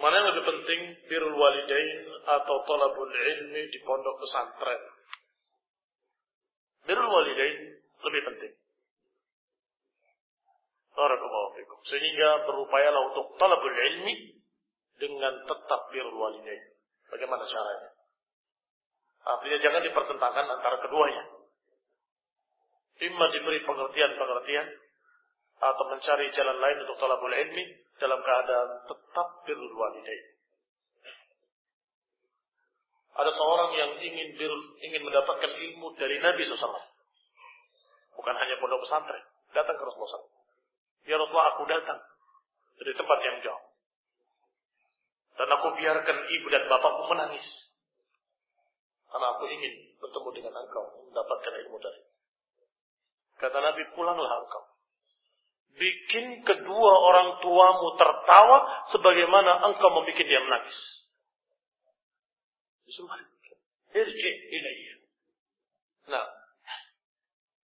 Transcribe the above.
Mana yang lebih penting, birrul walidain atau talabul ilmi di pondok pesantren? Birrul walidain lebih penting. Barakallahu fikum. Sehingga berupayalah untuk talabul ilmi dengan tetap birrul walidain. Bagaimana caranya? Artinya jangan dipertentangkan antara keduanya. Imma diberi pengertian-pengertian atau mencari jalan lain untuk talabul ilmi dalam keadaan tetap birrul walidain. Ada seorang yang ingin mendapatkan ilmu dari Nabi SAW. Bukan hanya pondok pesantren. Datang ke Rasulullah SAW. Ya Rasulullah, aku datang dari tempat yang jauh. Dan aku biarkan ibu dan bapakku menangis. Karena aku ingin bertemu dengan engkau, mendapatkan ilmu dari. Kata Nabi, pulanglah engkau. Bikin kedua orang tuamu tertawa sebagaimana engkau membuat dia menangis. Irji ilayya.